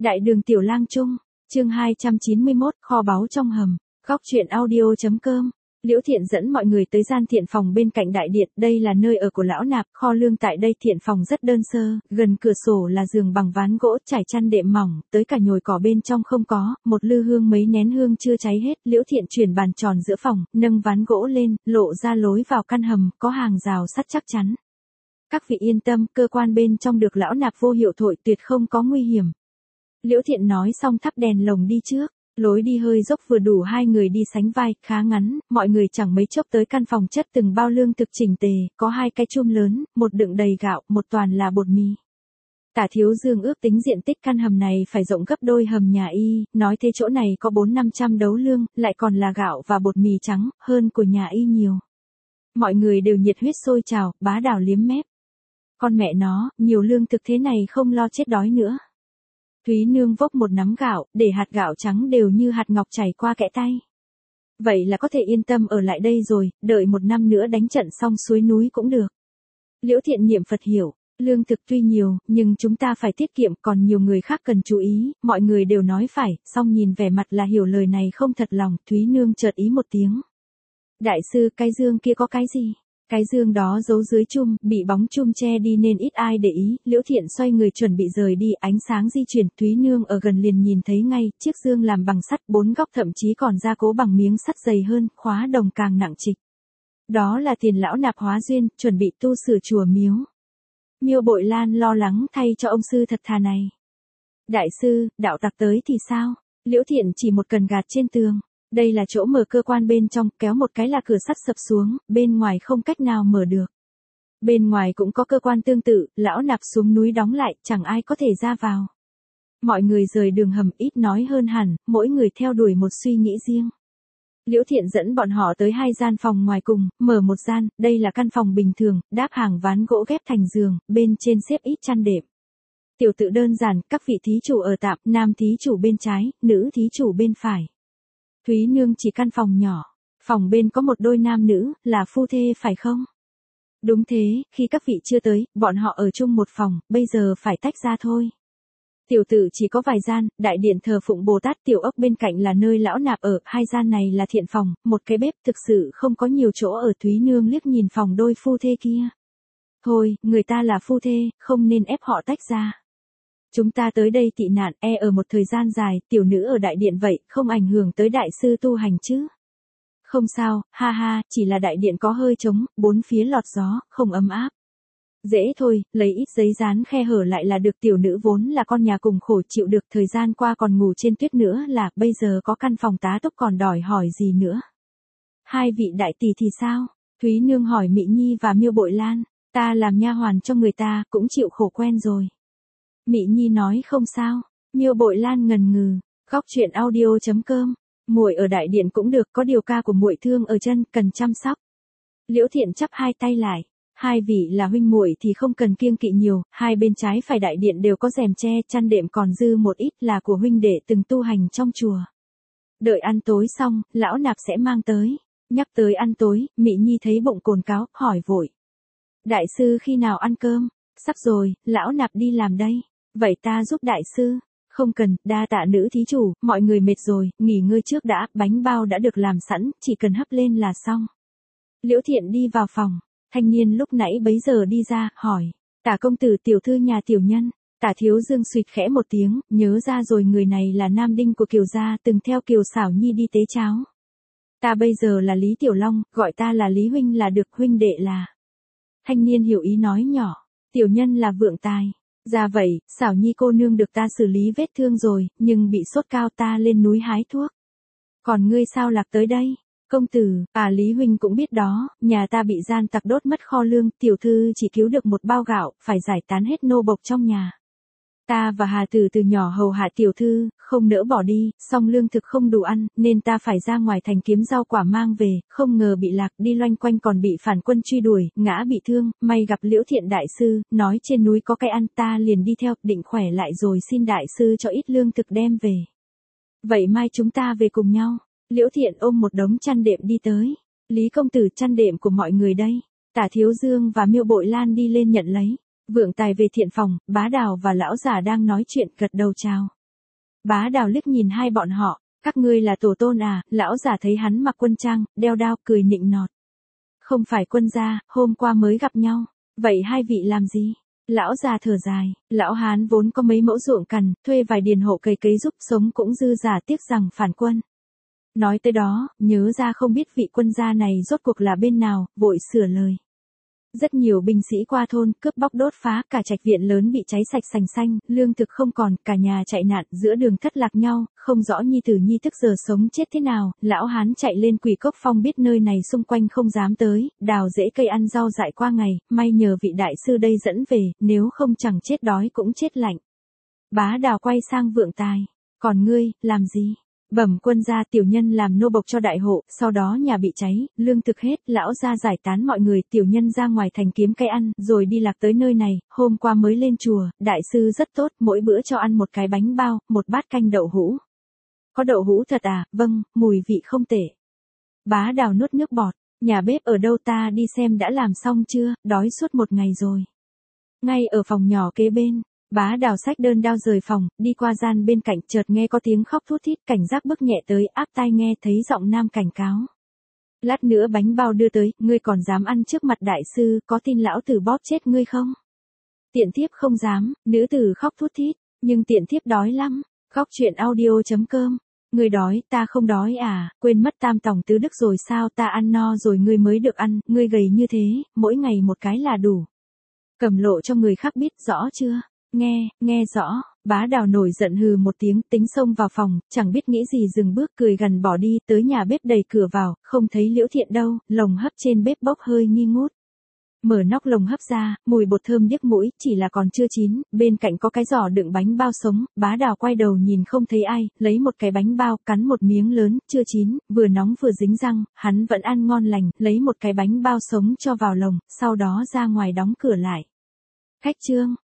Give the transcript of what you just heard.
Đại đường Tiểu Lang Trung, chương 291, kho báu trong hầm, góc truyện audio.com. Liễu Thiện dẫn mọi người tới gian thiện phòng bên cạnh đại điện, đây là nơi ở của lão nạp, kho lương tại đây. Thiện phòng rất đơn sơ, gần cửa sổ là giường bằng ván gỗ trải chăn đệm mỏng, tới cả nhồi cỏ bên trong không có, một lư hương mấy nén hương chưa cháy hết. Liễu Thiện chuyển bàn tròn giữa phòng, nâng ván gỗ lên, lộ ra lối vào căn hầm, có hàng rào sắt chắc chắn. Các vị yên tâm, cơ quan bên trong được lão nạp vô hiệu thổi, tuyệt không có nguy hiểm. Liễu Thiện nói xong thắp đèn lồng đi trước. Lối đi hơi dốc vừa đủ hai người đi sánh vai, khá ngắn, mọi người chẳng mấy chốc tới căn phòng chất từng bao lương thực chỉnh tề, có hai cái chum lớn, một đựng đầy gạo, một toàn là bột mì. Tả Thiếu Dương ước tính diện tích căn hầm này phải rộng gấp đôi hầm nhà y, nói thế chỗ này có 400-500 đấu lương, lại còn là gạo và bột mì trắng, hơn của nhà y nhiều. Mọi người đều nhiệt huyết sôi trào, bá đảo liếm mép. Con mẹ nó, nhiều lương thực thế này không lo chết đói nữa. Thúy Nương vốc một nắm gạo, để hạt gạo trắng đều như hạt ngọc chảy qua kẽ tay. Vậy là có thể yên tâm ở lại đây rồi, đợi 1 năm nữa đánh trận xong suối núi cũng được. Liễu Thiện niệm Phật hiểu, lương thực tuy nhiều, nhưng chúng ta phải tiết kiệm, còn nhiều người khác cần chú ý, mọi người đều nói phải, song nhìn vẻ mặt là hiểu lời này không thật lòng. Thúy Nương chợt ý một tiếng. Đại sư, cái dương kia có cái gì? Cái dương đó giấu dưới chum, bị bóng chum che đi nên ít ai để ý. Liễu Thiện xoay người chuẩn bị rời đi, ánh sáng di chuyển, Thúy Nương ở gần liền nhìn thấy ngay, chiếc dương làm bằng sắt, 4 góc thậm chí còn gia cố bằng miếng sắt dày hơn, khóa đồng càng nặng trịch. Đó là tiền lão nạp hóa duyên, chuẩn bị tu sửa chùa miếu. Miêu Bội Lan lo lắng thay cho ông sư thật thà này. Đại sư, đạo tặc tới thì sao? Liễu Thiện chỉ một cần gạt trên tường. Đây là chỗ mở cơ quan bên trong, kéo một cái là cửa sắt sập xuống, bên ngoài không cách nào mở được. Bên ngoài cũng có cơ quan tương tự, lão nạp xuống núi đóng lại, chẳng ai có thể ra vào. Mọi người rời đường hầm ít nói hơn hẳn, mỗi người theo đuổi một suy nghĩ riêng. Liễu Thiện dẫn bọn họ tới 2 gian phòng ngoài cùng, mở một gian, đây là căn phòng bình thường, đáp hàng ván gỗ ghép thành giường, bên trên xếp ít chăn đệm. Tiểu tự đơn giản, các vị thí chủ ở tạm, nam thí chủ bên trái, nữ thí chủ bên phải. Thúy Nương chỉ căn phòng nhỏ, phòng bên có một đôi nam nữ, là phu thê phải không? Đúng thế, khi các vị chưa tới, bọn họ ở chung một phòng, bây giờ phải tách ra thôi. Tiểu tự chỉ có vài gian, đại điện thờ phụng Bồ Tát, tiểu ốc bên cạnh là nơi lão nạp ở, 2 gian này là thiện phòng, một cái bếp, thực sự không có nhiều chỗ ở. Thúy Nương liếc nhìn phòng đôi phu thê kia. Thôi, người ta là phu thê, không nên ép họ tách ra. Chúng ta tới đây tị nạn, ở một thời gian dài, tiểu nữ ở đại điện vậy, không ảnh hưởng tới đại sư tu hành chứ? Không sao, ha ha, chỉ là đại điện có hơi trống, 4 phía lọt gió, không ấm áp. Dễ thôi, lấy ít giấy dán khe hở lại là được. Tiểu nữ vốn là con nhà cùng khổ chịu được, thời gian qua còn ngủ trên tuyết nữa là, bây giờ có căn phòng tá túc còn đòi hỏi gì nữa. 2 vị đại tỷ thì sao? Thúy Nương hỏi Mị Nhi và Miêu Bội Lan. Ta làm nha hoàn cho người ta, cũng chịu khổ quen rồi. Mị Nhi nói không sao. Miêu Bội Lan ngần ngừ. Góc truyện audio.com. Muội ở đại điện cũng được, có điều ca của muội thương ở chân, cần chăm sóc. Liễu Thiện chắp 2 tay lại. 2 vị là huynh muội thì không cần kiêng kỵ nhiều, 2 bên trái phải đại điện đều có rèm che, chăn đệm còn dư một ít là của huynh đệ từng tu hành trong chùa. Đợi ăn tối xong, lão nạp sẽ mang tới. Nhắc tới ăn tối, Mị Nhi thấy bụng cồn cáo, hỏi vội. Đại sư khi nào ăn cơm? Sắp rồi, lão nạp đi làm đây. Vậy ta giúp đại sư. Không cần, đa tạ nữ thí chủ, mọi người mệt rồi, nghỉ ngơi trước đã, bánh bao đã được làm sẵn, chỉ cần hấp lên là xong. Liễu Thiện đi vào phòng, thanh niên lúc nãy bấy giờ đi ra, hỏi. Tả công tử tiểu thư nhà tiểu nhân. Tả Thiếu Dương suýt khẽ một tiếng, nhớ ra rồi, người này là nam đinh của Kiều gia, từng theo Kiều Xảo Nhi đi tế cháo. Ta bây giờ là Lý Tiểu Long, gọi ta là Lý huynh là được, huynh đệ là. Thanh niên hiểu ý nói nhỏ, tiểu nhân là Vượng Tài. Ra vậy, Xảo Nhi cô nương được ta xử lý vết thương rồi, nhưng bị sốt cao, ta lên núi hái thuốc. Còn ngươi sao lạc tới đây? Công tử, Lý huynh cũng biết đó, nhà ta bị gian tặc đốt mất kho lương, tiểu thư chỉ cứu được một bao gạo, phải giải tán hết nô bộc trong nhà. Ta và Hà Tử từ nhỏ hầu hạ tiểu thư, không nỡ bỏ đi, song lương thực không đủ ăn, nên ta phải ra ngoài thành kiếm rau quả mang về, không ngờ bị lạc, đi loanh quanh còn bị phản quân truy đuổi, ngã bị thương, may gặp Liễu Thiện đại sư, nói trên núi có cái ăn, ta liền đi theo, định khỏe lại rồi xin đại sư cho ít lương thực đem về. Vậy mai chúng ta về cùng nhau. Liễu Thiện ôm một đống chăn đệm đi tới. Lý công tử, chăn đệm của mọi người đây. Tả Thiếu Dương và Miêu Bội Lan đi lên nhận lấy. Vượng Tài về thiện phòng, Bá Đào và lão già đang nói chuyện, gật đầu chào. Bá Đào liếc nhìn hai bọn họ, các ngươi là tổ tôn à, lão già thấy hắn mặc quân trang, đeo đao, cười nịnh nọt. Không phải quân gia, hôm qua mới gặp nhau, vậy hai vị làm gì? Lão già thở dài, lão hán vốn có mấy mẫu ruộng cằn, thuê vài điền hộ cày cấy giúp sống cũng dư giả, tiếc rằng phản quân. Nói tới đó, nhớ ra không biết vị quân gia này rốt cuộc là bên nào, vội sửa lời. Rất nhiều binh sĩ qua thôn, cướp bóc đốt phá, cả trạch viện lớn bị cháy sạch sành xanh, lương thực không còn, cả nhà chạy nạn, giữa đường thất lạc nhau, không rõ nhi tử nhi tức giờ sống chết thế nào, lão hán chạy lên Quỷ Cốc Phong biết nơi này xung quanh không dám tới, đào rễ cây ăn rau dại qua ngày, may nhờ vị đại sư đây dẫn về, nếu không chẳng chết đói cũng chết lạnh. Bá Đào quay sang Vượng Tài, còn ngươi, làm gì? Bẩm quân gia, tiểu nhân làm nô bộc cho đại hộ, sau đó nhà bị cháy, lương thực hết, lão gia giải tán mọi người, tiểu nhân ra ngoài thành kiếm cây ăn, rồi đi lạc tới nơi này, hôm qua mới lên chùa, đại sư rất tốt, mỗi bữa cho ăn một cái bánh bao, một bát canh đậu hũ. Có đậu hũ thật à? Vâng, mùi vị không tệ. Bá Đào nuốt nước bọt, nhà bếp ở đâu ta đi xem đã làm xong chưa, đói suốt một ngày rồi. Ngay ở phòng nhỏ kế bên. Bá Đào xách đơn đao rời phòng, đi qua gian bên cạnh, chợt nghe có tiếng khóc thút thít, cảnh giác bước nhẹ tới, áp tai nghe thấy giọng nam cảnh cáo. Lát nữa bánh bao đưa tới, ngươi còn dám ăn trước mặt đại sư, có tin lão tử bóp chết ngươi không? Tiện thiếp không dám, nữ tử khóc thút thít, nhưng tiện thiếp đói lắm. Khóc chuyện audio.com. Ngươi đói, ta không đói à, quên mất tam tòng tứ đức rồi sao, ta ăn no rồi ngươi mới được ăn, ngươi gầy như thế, mỗi ngày một cái là đủ. Cầm lộ cho người khác biết rõ chưa? Nghe rõ, Bá Đào nổi giận hừ một tiếng, tính xông vào phòng, chẳng biết nghĩ gì dừng bước, cười gần bỏ đi, tới nhà bếp đẩy cửa vào, không thấy Liễu Thiện đâu, lồng hấp trên bếp bốc hơi nghi ngút. Mở nóc lồng hấp ra, mùi bột thơm điếc mũi, chỉ là còn chưa chín, bên cạnh có cái giỏ đựng bánh bao sống, Bá Đào quay đầu nhìn không thấy ai, lấy một cái bánh bao, cắn một miếng lớn, chưa chín, vừa nóng vừa dính răng, hắn vẫn ăn ngon lành, lấy một cái bánh bao sống cho vào lồng, sau đó ra ngoài đóng cửa lại. Khách trương.